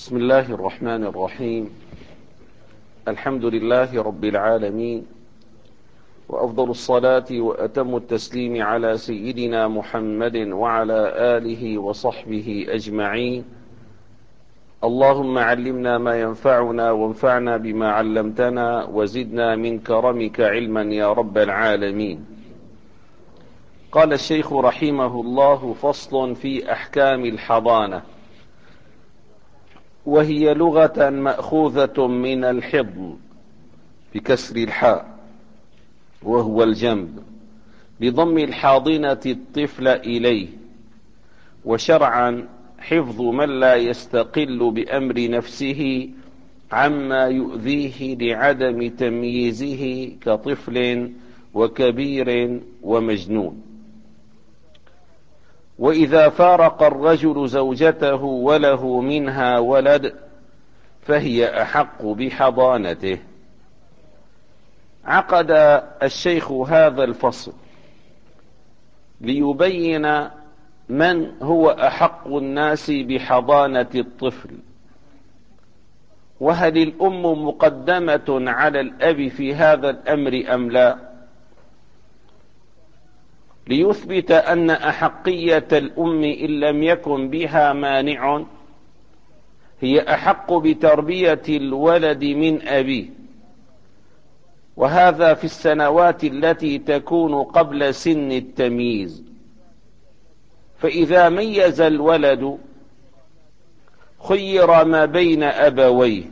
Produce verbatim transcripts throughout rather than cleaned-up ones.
بسم الله الرحمن الرحيم. الحمد لله رب العالمين، وأفضل الصلاة وأتم التسليم على سيدنا محمد وعلى آله وصحبه أجمعين. اللهم علمنا ما ينفعنا وانفعنا بما علمتنا وزدنا من كرمك علما يا رب العالمين. قال الشيخ رحمه الله: فصل في أحكام الحضانة، وهي لغة مأخوذة من الحضن بكسر الحاء وهو الجنب، بضم الحاضنة الطفل إليه، وشرعا حفظ من لا يستقل بأمر نفسه عما يؤذيه لعدم تمييزه كطفل وكبير ومجنون. وإذا فارق الرجل زوجته وله منها ولد فهي أحق بحضانته. عقد الشيخ هذا الفصل ليبين من هو أحق الناس بحضانة الطفل، وهل الأم مقدمة على الأب في هذا الأمر أم لا، ليثبت أن أحقية الأم إن لم يكن بها مانع هي أحق بتربية الولد من أبيه، وهذا في السنوات التي تكون قبل سن التمييز. فإذا ميز الولد خير ما بين أبويه.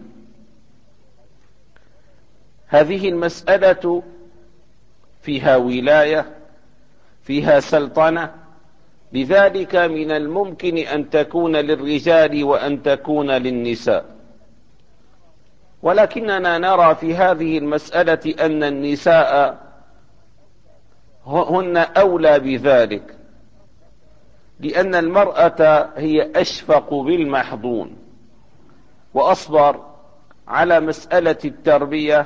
هذه المسألة فيها ولاية، فيها سلطنة، لذلك من الممكن أن تكون للرجال وأن تكون للنساء، ولكننا نرى في هذه المسألة أن النساء هن أولى بذلك، لأن المرأة هي أشفق بالمحضون وأصبر على مسألة التربية،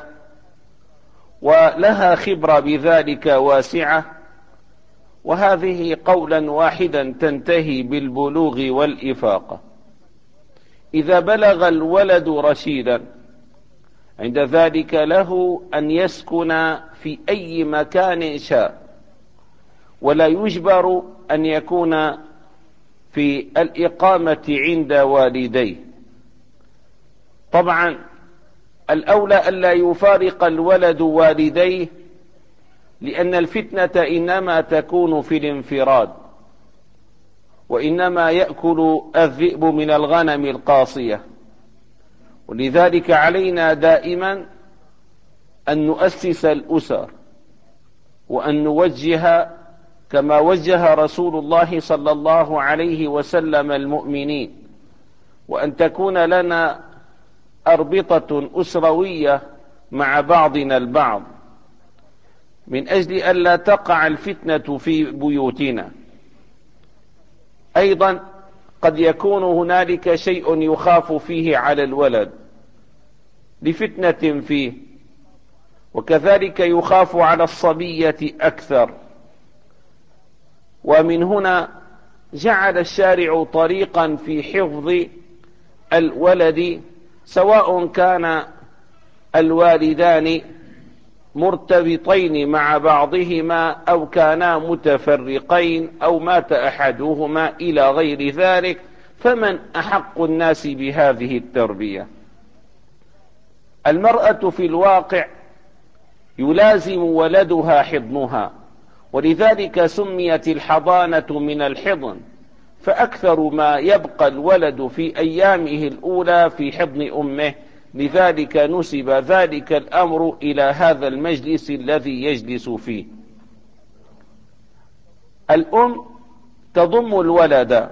ولها خبرة بذلك واسعة، وهذه قولا واحدا تنتهي بالبلوغ والإفاقة. إذا بلغ الولد رشيدا عند ذلك له أن يسكن في أي مكان شاء، ولا يجبر أن يكون في الإقامة عند والديه. طبعا الأولى ألا يفارق الولد والديه، لأن الفتنة إنما تكون في الانفراد، وإنما يأكل الذئب من الغنم القاصية. ولذلك علينا دائما أن نؤسس الأسر، وأن نوجه كما وجه رسول الله صلى الله عليه وسلم المؤمنين، وأن تكون لنا أربطة أسروية مع بعضنا البعض، من أجل ألا تقع الفتنة في بيوتنا. أيضا قد يكون هنالك شيء يخاف فيه على الولد لفتنة فيه، وكذلك يخاف على الصبية أكثر. ومن هنا جعل الشارع طريقا في حفظ الولد، سواء كان الوالدان مرتبطين مع بعضهما أو كانا متفرقين أو مات أحدهما إلى غير ذلك، فمن أحق الناس بهذه التربية؟ المرأة في الواقع يلازم ولدها حضنها، ولذلك سميت الحضانة من الحضن، فأكثر ما يبقى الولد في أيامه الأولى في حضن أمه، لذلك نسب ذلك الأمر إلى هذا المجلس الذي يجلس فيه. الأم تضم الولد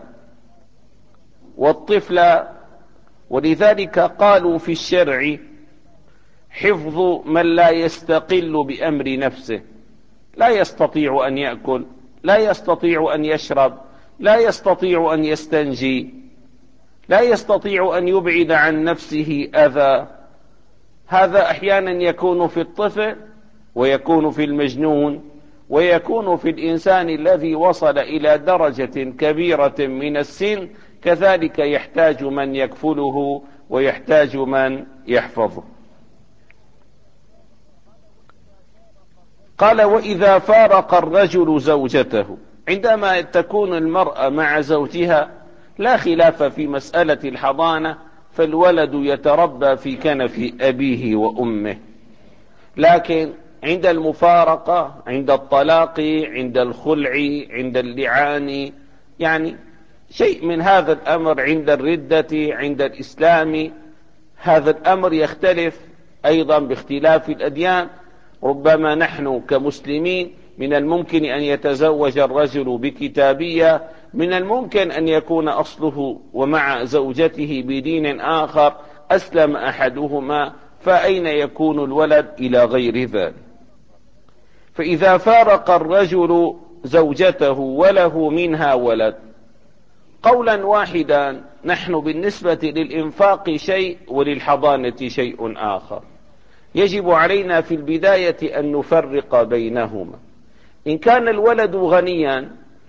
والطفل، ولذلك قالوا في الشرع: حفظ من لا يستقل بأمر نفسه، لا يستطيع أن يأكل، لا يستطيع أن يشرب، لا يستطيع أن يستنجي، لا يستطيع أن يبعد عن نفسه أذى. هذا أحيانا يكون في الطفل، ويكون في المجنون، ويكون في الإنسان الذي وصل إلى درجة كبيرة من السن كذلك يحتاج من يكفله ويحتاج من يحفظه. قال: وإذا فارق الرجل زوجته، عندما تكون المرأة مع زوجها لا خلاف في مسألة الحضانة، فالولد يتربى في كنف أبيه وأمه، لكن عند المفارقة، عند الطلاق، عند الخلع، عند اللعان، يعني شيء من هذا الأمر، عند الردة، عند الإسلام، هذا الأمر يختلف أيضا باختلاف الأديان. ربما نحن كمسلمين من الممكن أن يتزوج الرجل بكتابية، من الممكن أن يكون أصله ومع زوجته بدين آخر، أسلم أحدهما، فأين يكون الولد إلى غير ذلك؟ فإذا فارق الرجل زوجته وله منها ولد، قولا واحدا نحن بالنسبة للإنفاق شيء وللحضانة شيء آخر. يجب علينا في البداية أن نفرق بينهما. إن كان الولد غنيا،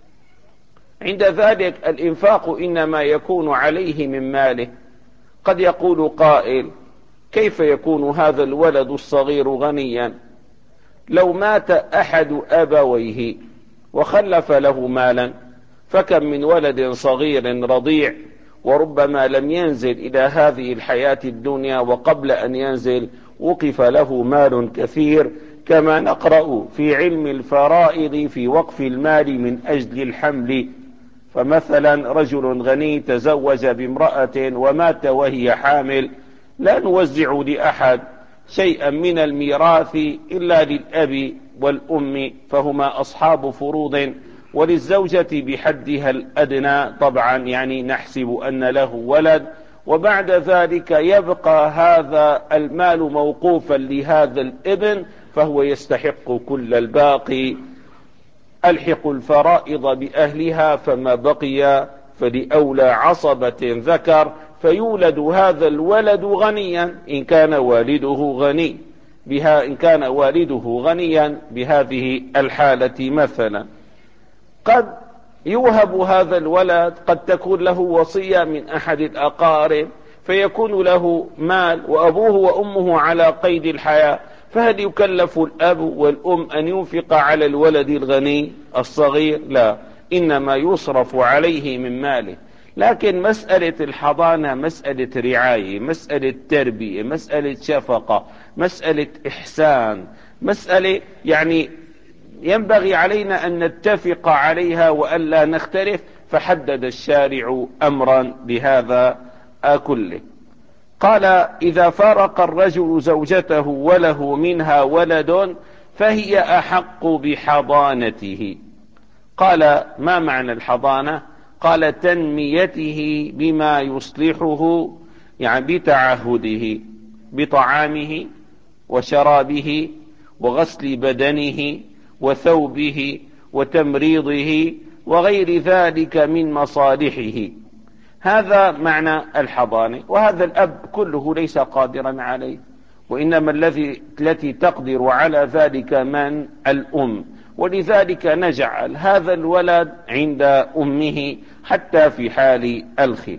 عند ذلك الإنفاق إنما يكون عليه من ماله. قد يقول قائل: كيف يكون هذا الولد الصغير غنيا؟ لو مات أحد أبويه وخلف له مالا، فكم من ولد صغير رضيع وربما لم ينزل إلى هذه الحياة الدنيا، وقبل أن ينزل وقف له مال كثير، كما نقرأ في علم الفرائض في وقف المال من أجل الحمل. فمثلا رجل غني تزوج بامرأة ومات وهي حامل، لا نوزع لأحد شيئا من الميراث إلا للأب والأم، فهما أصحاب فروض، وللزوجة بحدها الأدنى طبعا، يعني نحسب أن له ولد، وبعد ذلك يبقى هذا المال موقوفا لهذا الابن، فهو يستحق كل الباقي. ألحق الفرائض بأهلها، فما بقي فلأولى عصبة ذكر، فيولد هذا الولد غنيا إن كان والده غني بها إن كان والده غنيا بهذه الحالة. مثلا قد يوهب هذا الولد، قد تكون له وصية من أحد الأقارب، فيكون له مال وأبوه وأمه على قيد الحياة، فهل يكلف الأب والأم أن ينفق على الولد الغني الصغير؟ لا، إنما يصرف عليه من ماله. لكن مسألة الحضانة مسألة رعاية، مسألة تربية، مسألة شفقة، مسألة إحسان، مسألة يعني ينبغي علينا أن نتفق عليها وألا نختلف، فحدد الشارع أمرا بهذا كله. قال: إذا فارق الرجل زوجته وله منها ولد فهي أحق بحضانته. قال: ما معنى الحضانة؟ قال: تنميته بما يصلحه، يعني بتعهده بطعامه وشرابه وغسل بدنه وثوبه وتمريضه وغير ذلك من مصالحه. هذا معنى الحضانة، وهذا الأب كله ليس قادرا عليه، وإنما الذي التي تقدر على ذلك من الأم، ولذلك نجعل هذا الولد عند أمه حتى في حال الخير.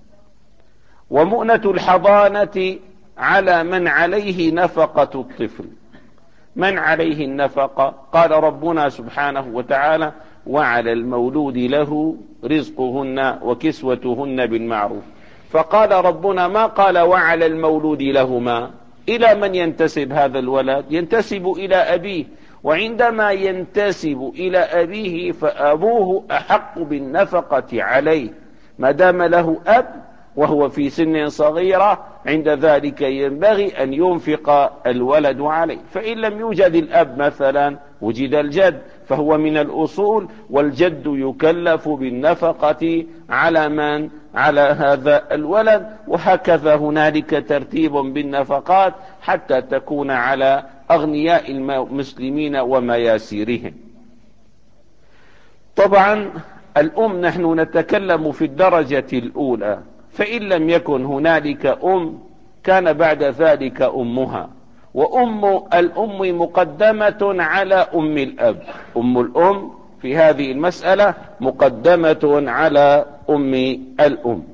ومؤنة الحضانة على من عليه نفقة الطفل. من عليه النفقة؟ قال ربنا سبحانه وتعالى: وعلى المولود له رزقهن وكسوتهن بالمعروف. فقال ربنا، ما قال وعلى المولود لهما. إلى من ينتسب هذا الولد؟ ينتسب إلى أبيه، وعندما ينتسب إلى أبيه فأبوه أحق بالنفقة عليه ما دام له أب وهو في سن صغيرة. عند ذلك ينبغي أن ينفق الولد عليه. فإن لم يوجد الأب مثلا وجد الجد، فهو من الأصول، والجد يكلف بالنفقة على من؟ على هذا الولد. وهكذا هنالك ترتيب بالنفقات حتى تكون على أغنياء المسلمين ومياسيرهم. طبعا الأم نحن نتكلم في الدرجة الأولى، فإن لم يكن هنالك أم كان بعد ذلك أمها، وأم الأم مقدمة على أم الأب. أم الأم في هذه المسألة مقدمة على أم الأم.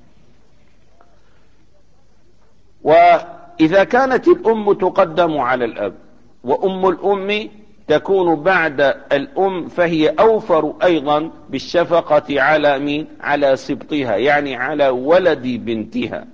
وإذا كانت الأم تقدم على الأب وأم الأم تكون بعد الأم، فهي أوفر أيضا بالشفقة على مين؟ على سبطها، يعني على ولد بنتها.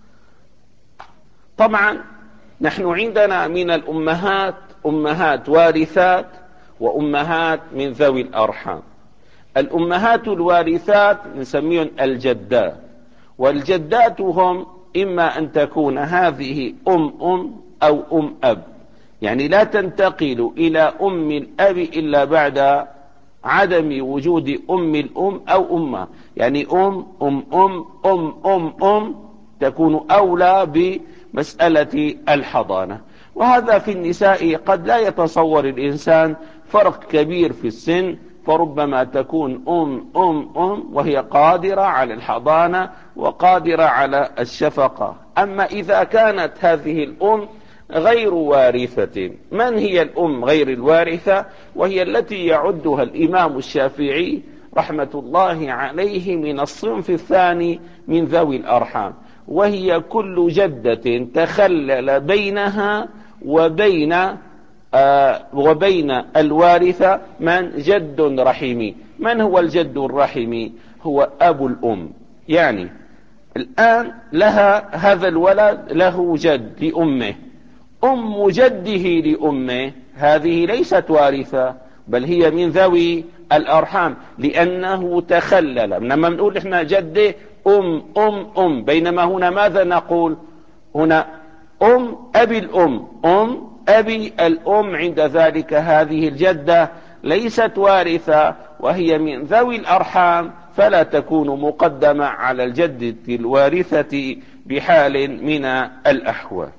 طبعا نحن عندنا من الأمهات أمهات وارثات وأمهات من ذوي الأرحام. الأمهات الوارثات نسميهم الجدات، والجدات هم إما أن تكون هذه أم أم أو أم أب، يعني لا تنتقل إلى أم الأب إلا بعد عدم وجود أم الأم أو أمها، يعني أم أم أم أم أم أم تكون أولى بمسألة الحضانة. وهذا في النساء قد لا يتصور الإنسان فرق كبير في السن، فربما تكون أم أم أم وهي قادرة على الحضانة وقادرة على الشفقة. أما إذا كانت هذه الأم غير وارثة، من هي الأم غير الوارثة؟ وهي التي يعدها الإمام الشافعي رحمة الله عليه من الصنف الثاني من ذوي الأرحام، وهي كل جدة تخلل بينها وبين آه وبين الوارثة من جد رحمي. من هو الجد الرحمي؟ هو أبو الأم. يعني الآن لها هذا الولد له جد لأمه، أم جده لأمه هذه ليست وارثة، بل هي من ذوي الأرحام، لأنه تخلل. لما نقول إحنا جده أم أم أم، بينما هنا ماذا نقول؟ هنا أم أبي الأم، أم أبي الأم. عند ذلك هذه الجدة ليست وارثة وهي من ذوي الأرحام، فلا تكون مقدمة على الجدة الوارثة بحال من الأحوال.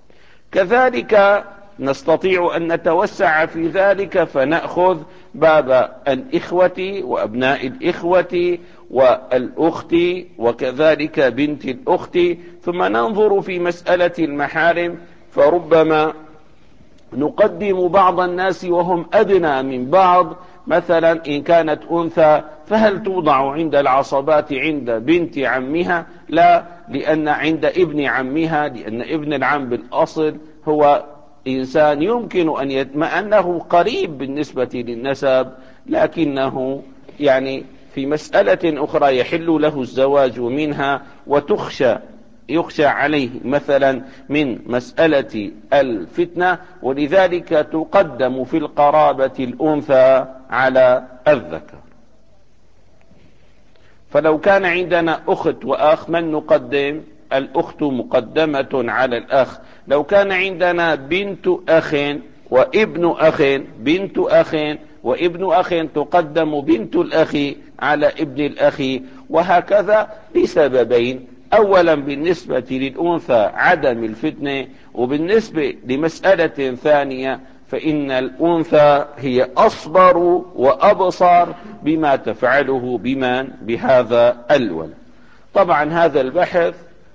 كذلك نستطيع أن نتوسع في ذلك فنأخذ باب الإخوة وأبناء الإخوة والأخت وكذلك بنت الأخت، ثم ننظر في مسألة المحارم، فربما نقدم بعض الناس وهم أدنى من بعض. مثلا إن كانت أنثى فهل توضع عند العصبات عند بنت عمها؟ لا، لأن عند ابن عمها، لأن ابن العم بالأصل هو إنسان يمكن أن يتم أنه قريب بالنسبة للنسب، لكنه يعني في مسألة أخرى يحل له الزواج منها، وتخشى يخشى عليه مثلا من مسألة الفتنة، ولذلك تقدم في القرابة الأنثى على الذكر. فلو كان عندنا أخت وأخ من نقدم؟ الأخت مقدمة على الأخ. لو كان عندنا بنت أخ وابن أخ، بنت أخ وابن أخ تقدم بنت الأخ على ابن الأخ، وهكذا لسببين: أولا بالنسبة للأنثى عدم الفتنة، وبالنسبة لمسألة ثانية فإن الأنثى هي أصبر وأبصر بما تفعله بمن؟ بهذا الولد. طبعا هذا البحث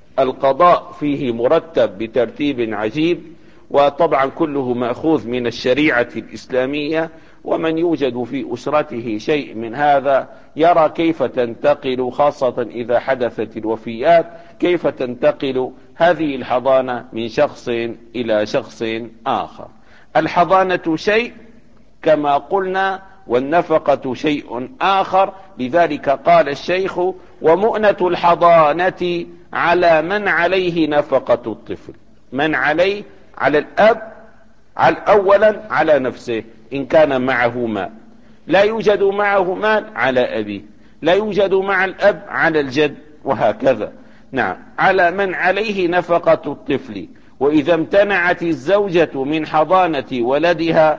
القضاء فيه مرتب بترتيب عجيب، وطبعا كله مأخوذ من الشريعة الإسلامية، ومن يوجد في أسرته شيء من هذا يرى كيف تنتقل، خاصة إذا حدثت الوفيات، كيف تنتقل هذه الحضانة من شخص إلى شخص آخر. الحضانة شيء كما قلنا، والنفقة شيء آخر. لذلك قال الشيخ: ومؤنة الحضانة على من عليه نفقة الطفل. من عليه؟ على الأب، على أولا على نفسه إن كان معه مال، لا يوجد معه مال على أبيه، لا يوجد مع الأب على الجد، وهكذا. نعم، على من عليه نفقة الطفل. وإذا امتنعت الزوجة من حضانة ولدها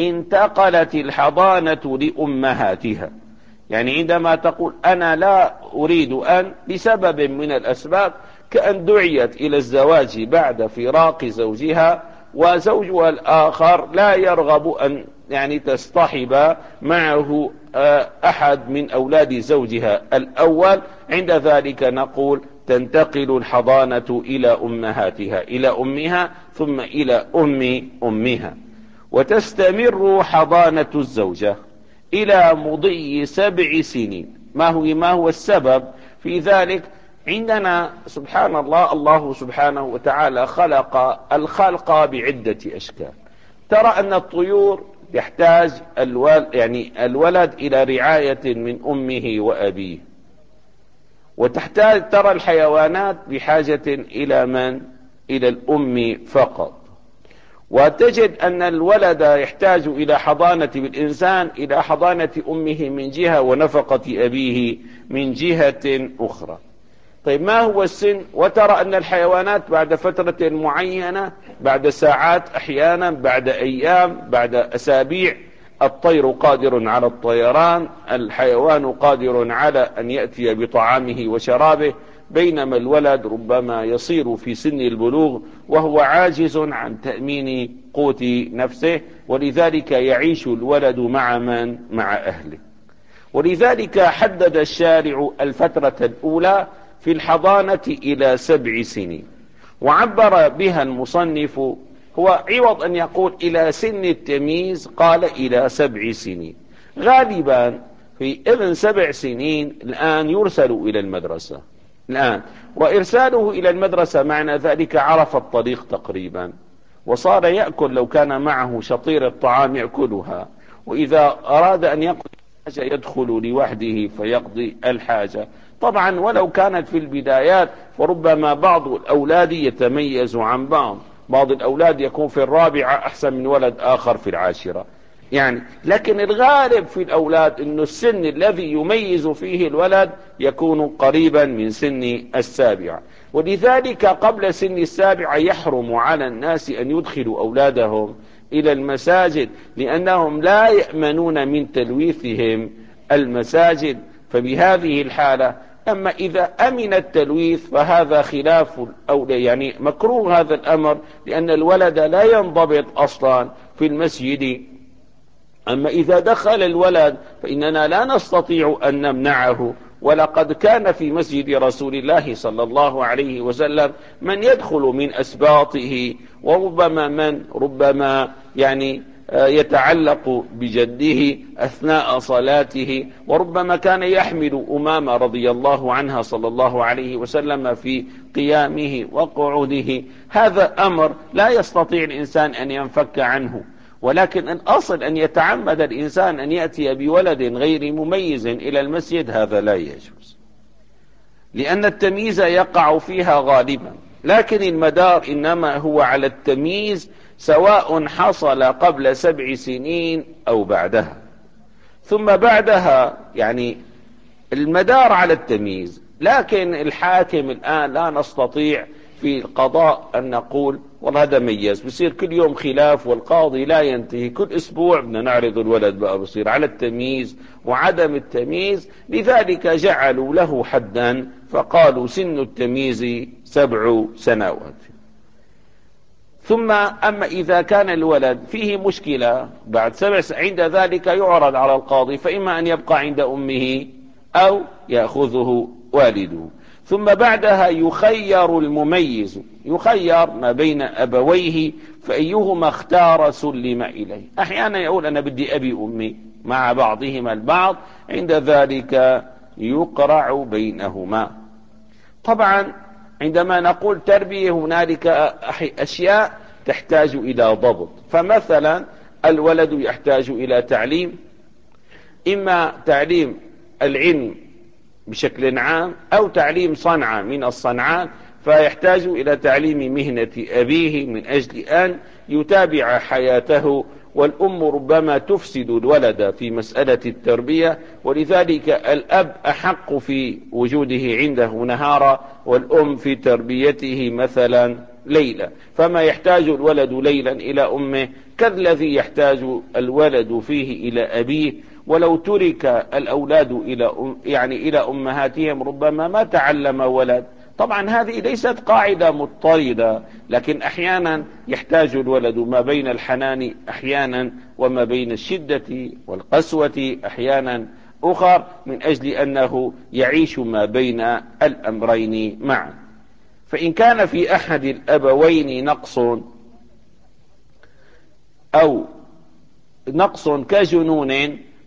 انتقلت الحضانة لأمهاتها. يعني عندما تقول أنا لا أريد أن لسبب من الأسباب، كأن دعيت إلى الزواج بعد فراق زوجها، وزوجها الآخر لا يرغب أن يعني تصطحب معه أحد من أولاد زوجها الأول، عند ذلك نقول تنتقل الحضانة إلى أمهاتها، إلى أمها ثم إلى أم أمها. وتستمر حضانة الزوجة إلى مضي سبع سنين ما هو ما هو السبب في ذلك؟ عندنا سبحان الله، الله سبحانه وتعالى خلق الخلق بعدة أشكال. ترى أن الطيور يحتاج الولد يعني الولد إلى رعاية من أمه وأبيه، وتحتاج ترى الحيوانات بحاجة إلى من؟ إلى الأم فقط. وتجد أن الولد يحتاج إلى حضانة بالإنسان إلى حضانة أمه من جهة ونفقة أبيه من جهة أخرى. طيب ما هو السن؟ وترى أن الحيوانات بعد فترة معينة، بعد ساعات أحيانا، بعد أيام، بعد أسابيع، الطير قادر على الطيران، الحيوان قادر على أن يأتي بطعامه وشرابه، بينما الولد ربما يصير في سن البلوغ وهو عاجز عن تأمين قوت نفسه، ولذلك يعيش الولد مع من؟ مع أهله. ولذلك حدد الشارع الفترة الأولى في الحضانة إلى سبع سنين، وعبر بها المصنف، هو عوض أن يقول إلى سن التمييز قال إلى سبع سنين. غالبا في ابن سبع سنين الآن يرسل إلى المدرسة الآن، وإرساله إلى المدرسة معنى ذلك عرف الطريق تقريبا، وصار يأكل، لو كان معه شطير الطعام يأكلها، وإذا أراد أن يقضي حاجة يدخل لوحده فيقضي الحاجة. طبعا ولو كانت في البدايات فربما بعض الأولاد يتميز عن بعض، بعض الأولاد يكون في الرابعة أحسن من ولد آخر في العاشرة يعني، لكن الغالب في الأولاد أن السن الذي يميز فيه الولد يكون قريبا من سن السابعة. ولذلك قبل سن السابعة يحرم على الناس أن يدخلوا أولادهم إلى المساجد، لأنهم لا يأمنون من تلويثهم المساجد. فبهذه الحالة، أما إذا أمن التلويث فهذا خلاف الأولى، يعني مكروه هذا الأمر، لأن الولد لا ينضبط أصلا في المسجد. أما إذا دخل الولد فإننا لا نستطيع أن نمنعه، ولقد كان في مسجد رسول الله صلى الله عليه وسلم من يدخل من أسباطه، وربما من ربما يعني يتعلق بجده أثناء صلاته، وربما كان يحمل أمامة رضي الله عنها صلى الله عليه وسلم في قيامه وقعوده. هذا أمر لا يستطيع الإنسان أن ينفك عنه، ولكن الأصل أن يتعمد الإنسان أن يأتي بولد غير مميز إلى المسجد، هذا لا يجوز، لأن التمييز يقع فيها غالبا. لكن المدار إنما هو على التمييز، سواء حصل قبل سبع سنين أو بعدها. ثم بعدها يعني المدار على التمييز. لكن الحاكم الآن لا نستطيع في القضاء أن نقول والله هذا ميز، بصير كل يوم خلاف والقاضي لا ينتهي، كل أسبوع بدنا نعرض الولد بقى بصير على التمييز وعدم التمييز. لذلك جعلوا له حدا، فقالوا سن التمييز سبع سنوات. ثم أما إذا كان الولد فيه مشكلة بعد سبع سنين، عند ذلك يعرض على القاضي، فإما أن يبقى عند أمه أو يأخذه والده. ثم بعدها يخير المميز، يخير ما بين أبويه، فأيهما اختار سلم إليه. أحيانا يقول أنا بدي أبي أمي مع بعضهما البعض، عند ذلك يقرع بينهما. طبعا عندما نقول تربية هنالك أشياء تحتاج إلى ضبط. فمثلا الولد يحتاج إلى تعليم، إما تعليم العلم بشكل عام أو تعليم صنعة من الصنعات، فيحتاج إلى تعليم مهنة أبيه من أجل أن يتابع حياته. والأم ربما تفسد الولد في مسألة التربية، ولذلك الأب أحق في وجوده عنده نهارا، والأم في تربيته مثلا ليلا. فما يحتاج الولد ليلا إلى أمه كالذي يحتاج الولد فيه إلى أبيه. ولو ترك الأولاد إلى أم يعني إلى أمهاتهم ربما ما تعلم ولد. طبعا هذه ليست قاعدة مضطردة، لكن أحيانا يحتاج الولد ما بين الحنان أحيانا وما بين الشدة والقسوة أحيانا أخر، من أجل أنه يعيش ما بين الأمرين معا. فإن كان في أحد الأبوين نقص أو نقص كجنون،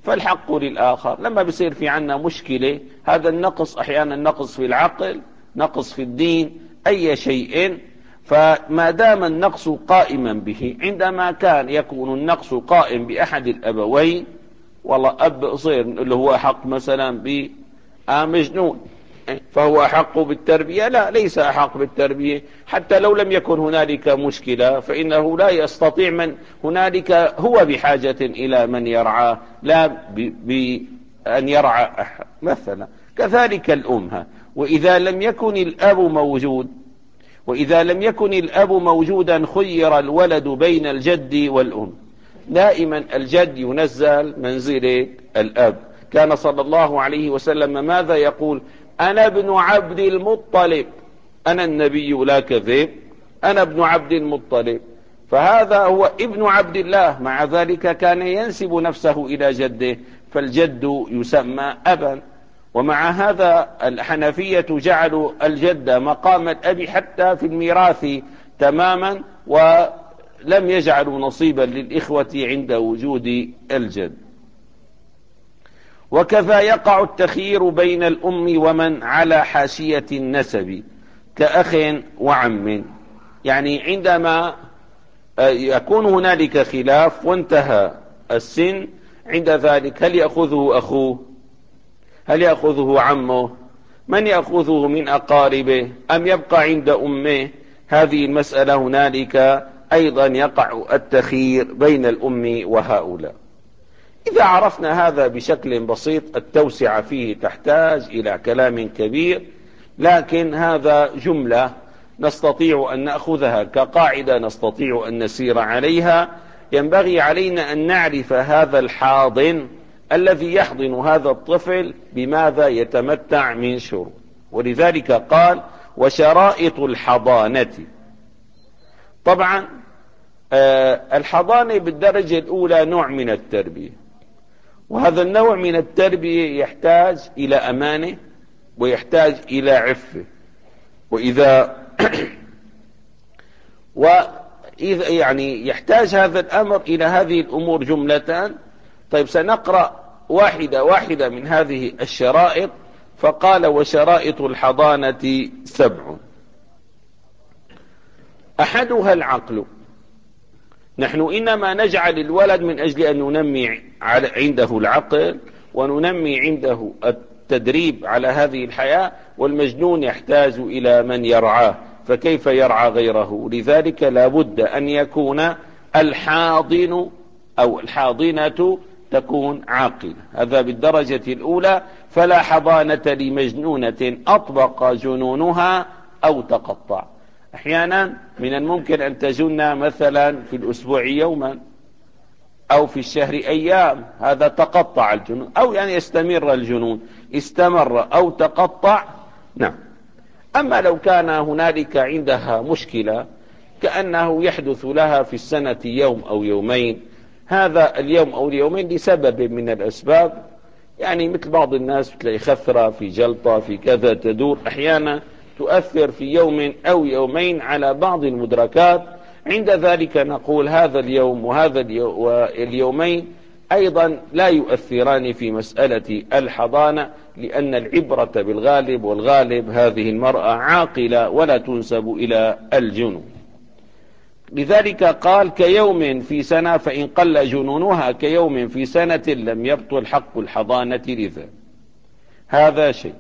فالحق للآخر. لما بيصير في عنا مشكلة، هذا النقص أحيانا نقص في العقل، نقص في الدين، أي شيء، فما دام النقص قائما به، عندما كان يكون النقص قائم بأحد الأبوين، والله أب صير اللي هو أحق مثلا بمجنون فهو أحق بالتربية؟ لا، ليس أحق بالتربية. حتى لو لم يكن هنالك مشكلة فإنه لا يستطيع، من هنالك هو بحاجة إلى من يرعاه، لا بأن يرعى أحد مثلا. كذلك الأم، وإذا لم يكن الأب موجود وإذا لم يكن الأب موجودا خير الولد بين الجد والأم. دائما الجد ينزل منزلة الأب. كان صلى الله عليه وسلم ماذا يقول؟ أنا ابن عبد المطلب، أنا النبي لا كذب، أنا ابن عبد المطلب. فهذا هو ابن عبد الله، مع ذلك كان ينسب نفسه إلى جده، فالجد يسمى أبا. ومع هذا الحنفية جعلوا الجد مقام الأب حتى في الميراث تماما، ولم يجعلوا نصيبا للإخوة عند وجود الجد. وكذا يقع التخيير بين الأم ومن على حاشية النسب كأخ وعم. يعني عندما يكون هنالك خلاف وانتهى السن، عند ذلك هل يأخذه أخوه؟ هل يأخذه عمه؟ من يأخذه من أقاربه؟ أم يبقى عند أمه؟ هذه المسألة هنالك أيضا يقع التخيير بين الأم وهؤلاء. إذا عرفنا هذا بشكل بسيط، التوسعة فيه تحتاج إلى كلام كبير، لكن هذا جملة نستطيع أن نأخذها كقاعدة، نستطيع أن نسير عليها. ينبغي علينا أن نعرف هذا الحاضن الذي يحضن هذا الطفل بماذا يتمتع من شروط. ولذلك قال وشرائط الحضانة. طبعا آه الحضانة بالدرجة الأولى نوع من التربية، وهذا النوع من التربية يحتاج إلى أمانة ويحتاج إلى عفة. وإذا وإذا يعني يحتاج هذا الأمر إلى هذه الأمور جملة. طيب سنقرأ واحدة واحدة من هذه الشرائط. فقال وشرائط الحضانة سبع. أحدها العقل. نحن إنما نجعل الولد من أجل أن ننمي عنده العقل وننمي عنده التدريب على هذه الحياة، والمجنون يحتاج إلى من يرعاه، فكيف يرعى غيره؟ لذلك لا بد أن يكون الحاضن أو الحاضنة تكون عاقلة، هذا بالدرجة الأولى. فلا حضانة لمجنونة أطبق جنونها أو تقطع. أحيانا من الممكن أن تجن مثلا في الأسبوع يوما أو في الشهر أيام، هذا تقطع الجنون، أو يعني يستمر الجنون، استمر أو تقطع. نعم. أما لو كان هنالك عندها مشكلة، كأنه يحدث لها في السنة يوم أو يومين، هذا اليوم أو اليومين لسبب من الأسباب، يعني مثل بعض الناس بتلاقي خثرة في جلطة في كذا تدور، أحيانا تؤثر في يوم أو يومين على بعض المدركات. عند ذلك نقول هذا اليوم وهذا اليومين أيضا لا يؤثران في مسألة الحضانة، لأن العبرة بالغالب، والغالب هذه المرأة عاقلة ولا تنسب إلى الجنون. لذلك قال كيوم في سنة، فإن قل جنونها كيوم في سنة لم يبطل حق الحضانة لذا. هذا شيء.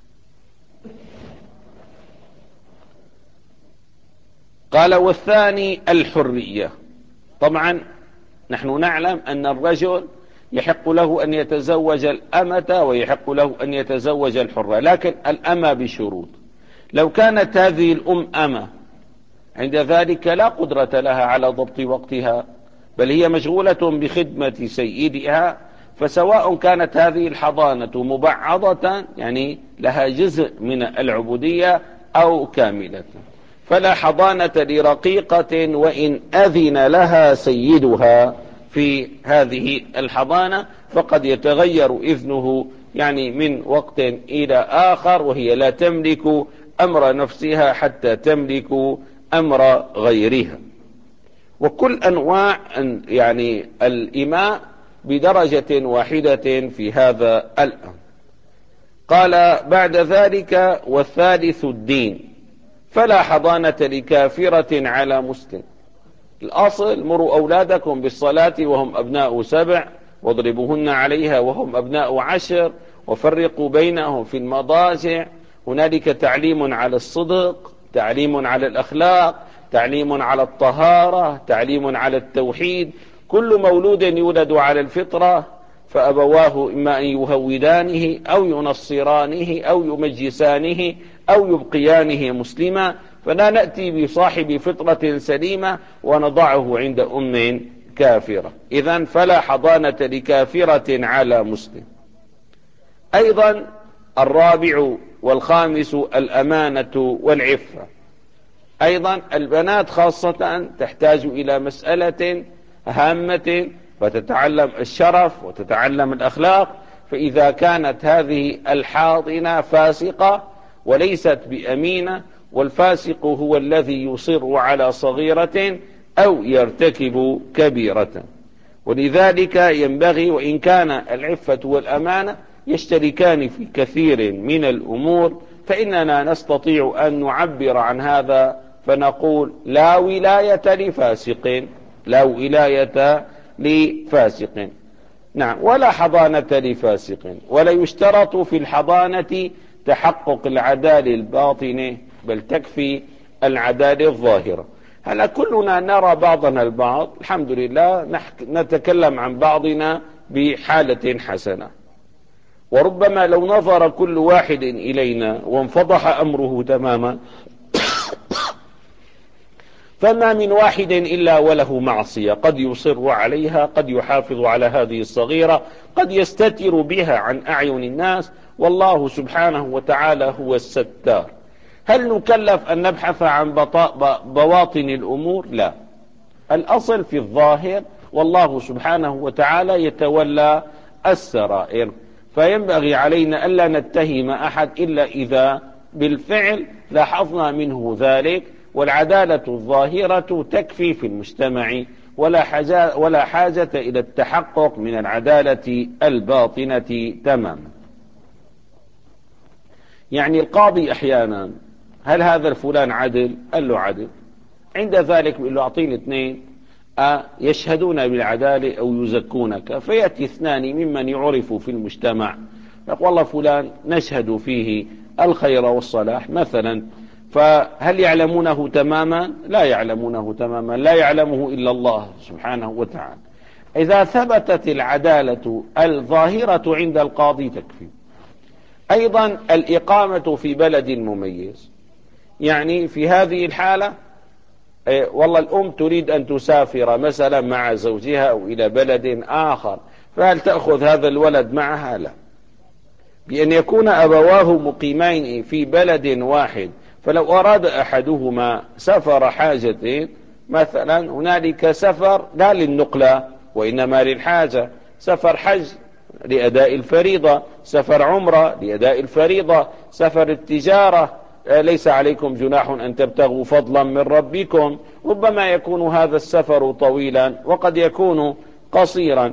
قال والثاني الحرية. طبعا نحن نعلم أن الرجل يحق له أن يتزوج الأمة ويحق له أن يتزوج الحرة، لكن الأمة بشروط. لو كانت هذه الأم أمة، عند ذلك لا قدرة لها على ضبط وقتها، بل هي مشغولة بخدمة سيدها، فسواء كانت هذه الحضانة مبعضة يعني لها جزء من العبودية أو كاملة، فلا حضانة لرقيقة وإن أذن لها سيدها في هذه الحضانة، فقد يتغير إذنه يعني من وقت إلى آخر، وهي لا تملك أمر نفسها حتى تملك أمر غيرها. وكل أنواع يعني الإماء بدرجة واحدة في هذا الأمر. قال بعد ذلك: والثالث الدين، فلا حضانة لكافرة على مسلم. الأصل: مروا أولادكم بالصلاة وهم أبناء سبع، واضربوهن عليها وهم أبناء عشر، وفرقوا بينهم في المضاجع. هنالك تعليم على الصدق، تعليم على الأخلاق، تعليم على الطهارة، تعليم على التوحيد. كل مولود يولد على الفطرة، فأبواه إما أن يهودانه أو ينصرانه أو يمجسانه أو يبقيانه مسلما، فلا نأتي بصاحب فطرة سليمة ونضعه عند أم كافرة. إذن فلا حضانة لكافرة على مسلم. أيضا الرابع والخامس الأمانة والعفة. أيضا البنات خاصة تحتاج إلى مسألة هامة، فتتعلم الشرف وتتعلم الأخلاق. فإذا كانت هذه الحاضنة فاسقة وليست بأمينة، والفاسق هو الذي يصر على صغيرة أو يرتكب كبيرة، ولذلك ينبغي، وإن كان العفة والأمانة يشتركان في كثير من الأمور، فإننا نستطيع أن نعبر عن هذا فنقول: لا ولاية لفاسق، لا ولاية لفاسق. نعم، ولا حضانة لفاسق، ولا يشترط في الحضانة تحقق العدالة الباطنة، بل تكفي العدالة الظاهرة. هلا كلنا نرى بعضنا البعض، الحمد لله نتكلم عن بعضنا بحالة حسنة، وربما لو نظر كل واحد إلينا وانفضح أمره تماما فما من واحد إلا وله معصية، قد يصر عليها، قد يحافظ على هذه الصغيرة، قد يستتر بها عن أعين الناس، والله سبحانه وتعالى هو الستار. هل نكلف أن نبحث عن بواطن الأمور؟ لا، الأصل في الظاهر، والله سبحانه وتعالى يتولى السرائر. فينبغي علينا ألا نتهم أحد إلا إذا بالفعل لاحظنا منه ذلك، والعدالة الظاهرة تكفي في المجتمع، ولا حاجة, ولا حاجة إلى التحقق من العدالة الباطنة تماما. يعني القاضي أحيانا: هل هذا الفلان عدل؟ قال له عدل. عند ذلك بيقول له: أعطيني اثنين يشهدون بالعدالة أو يزكونك. فيأتي اثنان ممن يعرف في المجتمع، يقول: والله فلان نشهد فيه الخير والصلاح مثلا. فهل يعلمونه تماما؟ لا يعلمونه تماما، لا يعلمه إلا الله سبحانه وتعالى. إذا ثبتت العدالة الظاهرة عند القاضي تكفي. أيضا الإقامة في بلد مميز، يعني في هذه الحالة والله الأم تريد أن تسافر مثلا مع زوجها أو إلى بلد آخر، فهل تأخذ هذا الولد معها؟ لا، بأن يكون أبواه مقيمين في بلد واحد. فلو أراد أحدهما سفر حاجة مثلا، هنالك سفر لا للنقلة وإنما للحاجة، سفر حج لأداء الفريضة، سفر عمرة لأداء الفريضة، سفر التجارة، ليس عليكم جناح أن تبتغوا فضلا من ربكم. ربما يكون هذا السفر طويلا وقد يكون قصيرا،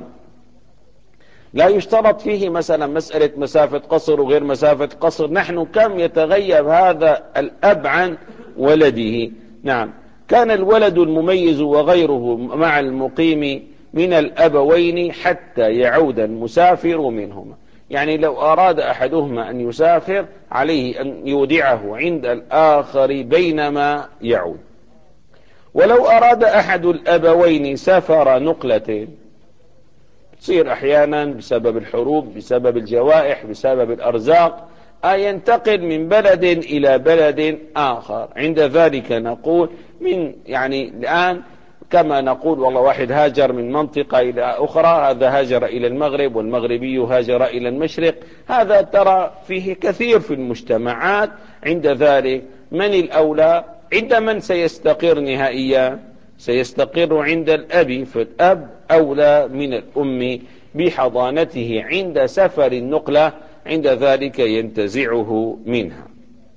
لا يشترط فيه مثلا مسألة مسافة قصر وغير مسافة قصر. نحن كم يتغيب هذا الأب عن ولده. نعم، كان الولد المميز وغيره مع المقيم من الأبوين حتى يعود المسافر منهما. يعني لو أراد أحدهما أن يسافر عليه أن يودعه عند الآخر بينما يعود. ولو أراد أحد الأبوين سفر نقلة، تصير أحيانا بسبب الحروب، بسبب الجوائح، بسبب الأرزاق، ينتقل من بلد إلى بلد آخر. عند ذلك نقول من يعني الآن كما نقول والله واحد هاجر من منطقة إلى أخرى، هذا هاجر إلى المغرب، والمغربي هاجر إلى المشرق. هذا ترى فيه كثير في المجتمعات. عند ذلك من الأولى؟ عند من سيستقر نهائيا؟ سيستقر عند الأب، فالأب أولى من الأم بحضانته عند سفر النقلة، عند ذلك ينتزعه منها.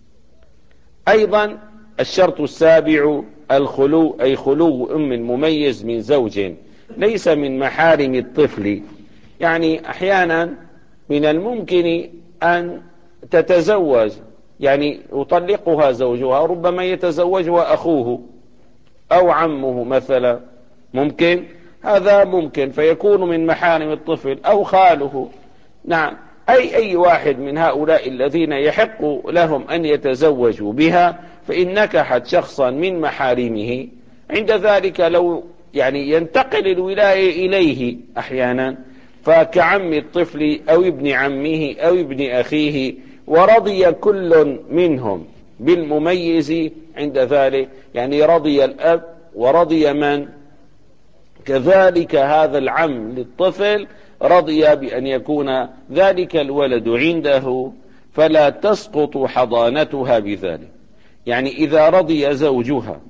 أيضا الشرط السابع الخلو، أي خلو أم مميز من زوج ليس من محارم الطفل، يعني أحيانا من الممكن أن تتزوج، يعني يطلقها زوجها، ربما يتزوجها أخوه أو عمه مثلا، ممكن هذا ممكن، فيكون من محارم الطفل أو خاله. نعم، أي أي واحد من هؤلاء الذين يحق لهم أن يتزوجوا بها، فإن نكحت شخصا من محارمه، عند ذلك لو يعني ينتقل الولاية إليه أحيانا، فكعم الطفل أو ابن عمه أو ابن أخيه، ورضي كل منهم بالمميز عند ذلك، يعني رضي الأب ورضي من كذلك هذا العم للطفل رضي بأن يكون ذلك الولد عنده، فلا تسقط حضانتها بذلك. يعني إذا رضي زوجها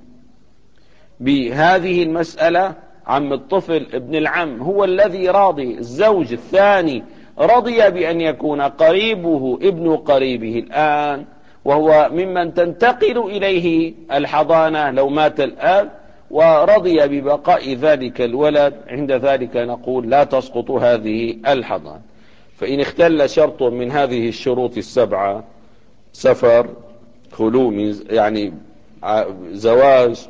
بهذه المسألة، عم الطفل ابن العم هو الذي راضي، الزوج الثاني رضي بأن يكون قريبه ابن قريبه الآن، وهو ممن تنتقل إليه الحضانة لو مات الأب، ورضي ببقاء ذلك الولد، عند ذلك نقول لا تسقط هذه الحضانة. فإن اختل شرط من هذه الشروط السبعة، سفر، خلو من يعني زواج،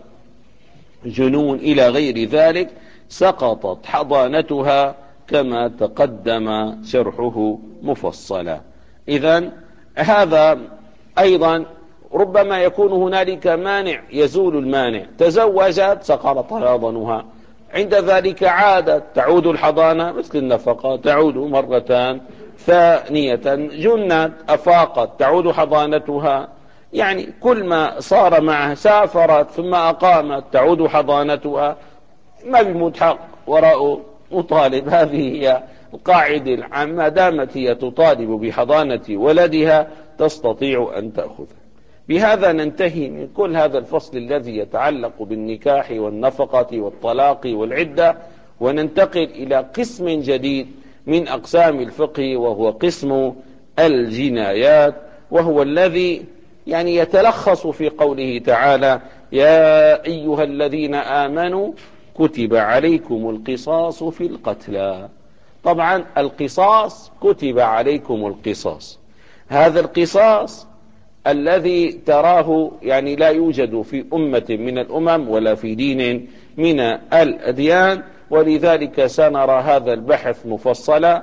جنون، إلى غير ذلك، سقطت حضانتها كما تقدم شرحه مفصلا. إذن هذا أيضا ربما يكون هنالك مانع يزول المانع، تزوجت سقطت حضانها، عند ذلك عادت تعود الحضانة مثل النفقة، تعود مرتان ثانية، جنت أفاقت تعود حضانتها، يعني كل ما صار معه، سافرت ثم أقامت تعود حضانتها، ما بمتحق وراء مطالب. هذه هي القاعدة العامة، ما دامت هي تطالب بحضانة ولدها تستطيع أن تأخذ. بهذا ننتهي من كل هذا الفصل الذي يتعلق بالنكاح والنفقة والطلاق والعدة، وننتقل إلى قسم جديد من أقسام الفقه، وهو قسم الجنايات، وهو الذي يعني يتلخص في قوله تعالى: يا أيها الذين آمنوا كتب عليكم القصاص في القتلى. طبعا القصاص كتب عليكم القصاص، هذا القصاص الذي تراه يعني لا يوجد في أمة من الأمم ولا في دين من الأديان، ولذلك سنرى هذا البحث مفصلا.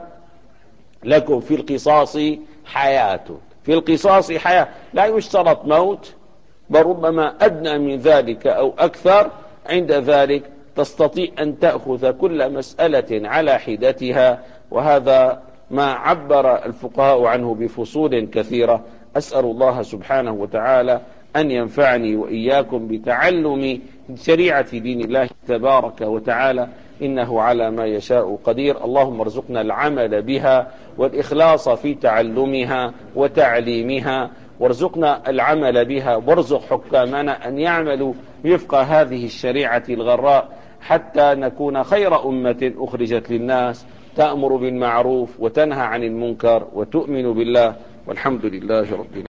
لكم في القصاص حياة، في القصاص حياة، لا يشترط موت، بل ربما أدنى من ذلك أو أكثر، عند ذلك تستطيع أن تأخذ كل مسألة على حدتها، وهذا ما عبر الفقهاء عنه بفصول كثيرة. أسأل الله سبحانه وتعالى أن ينفعني وإياكم بتعلم شريعة دين الله تبارك وتعالى، إنه على ما يشاء قدير. اللهم ارزقنا العمل بها والإخلاص في تعلمها وتعليمها، وارزقنا العمل بها، وارزق حكامنا أن يعملوا وفق هذه الشريعة الغراء، حتى نكون خير أمة أخرجت للناس، تأمر بالمعروف وتنهى عن المنكر وتؤمن بالله، والحمد لله رب العالمين.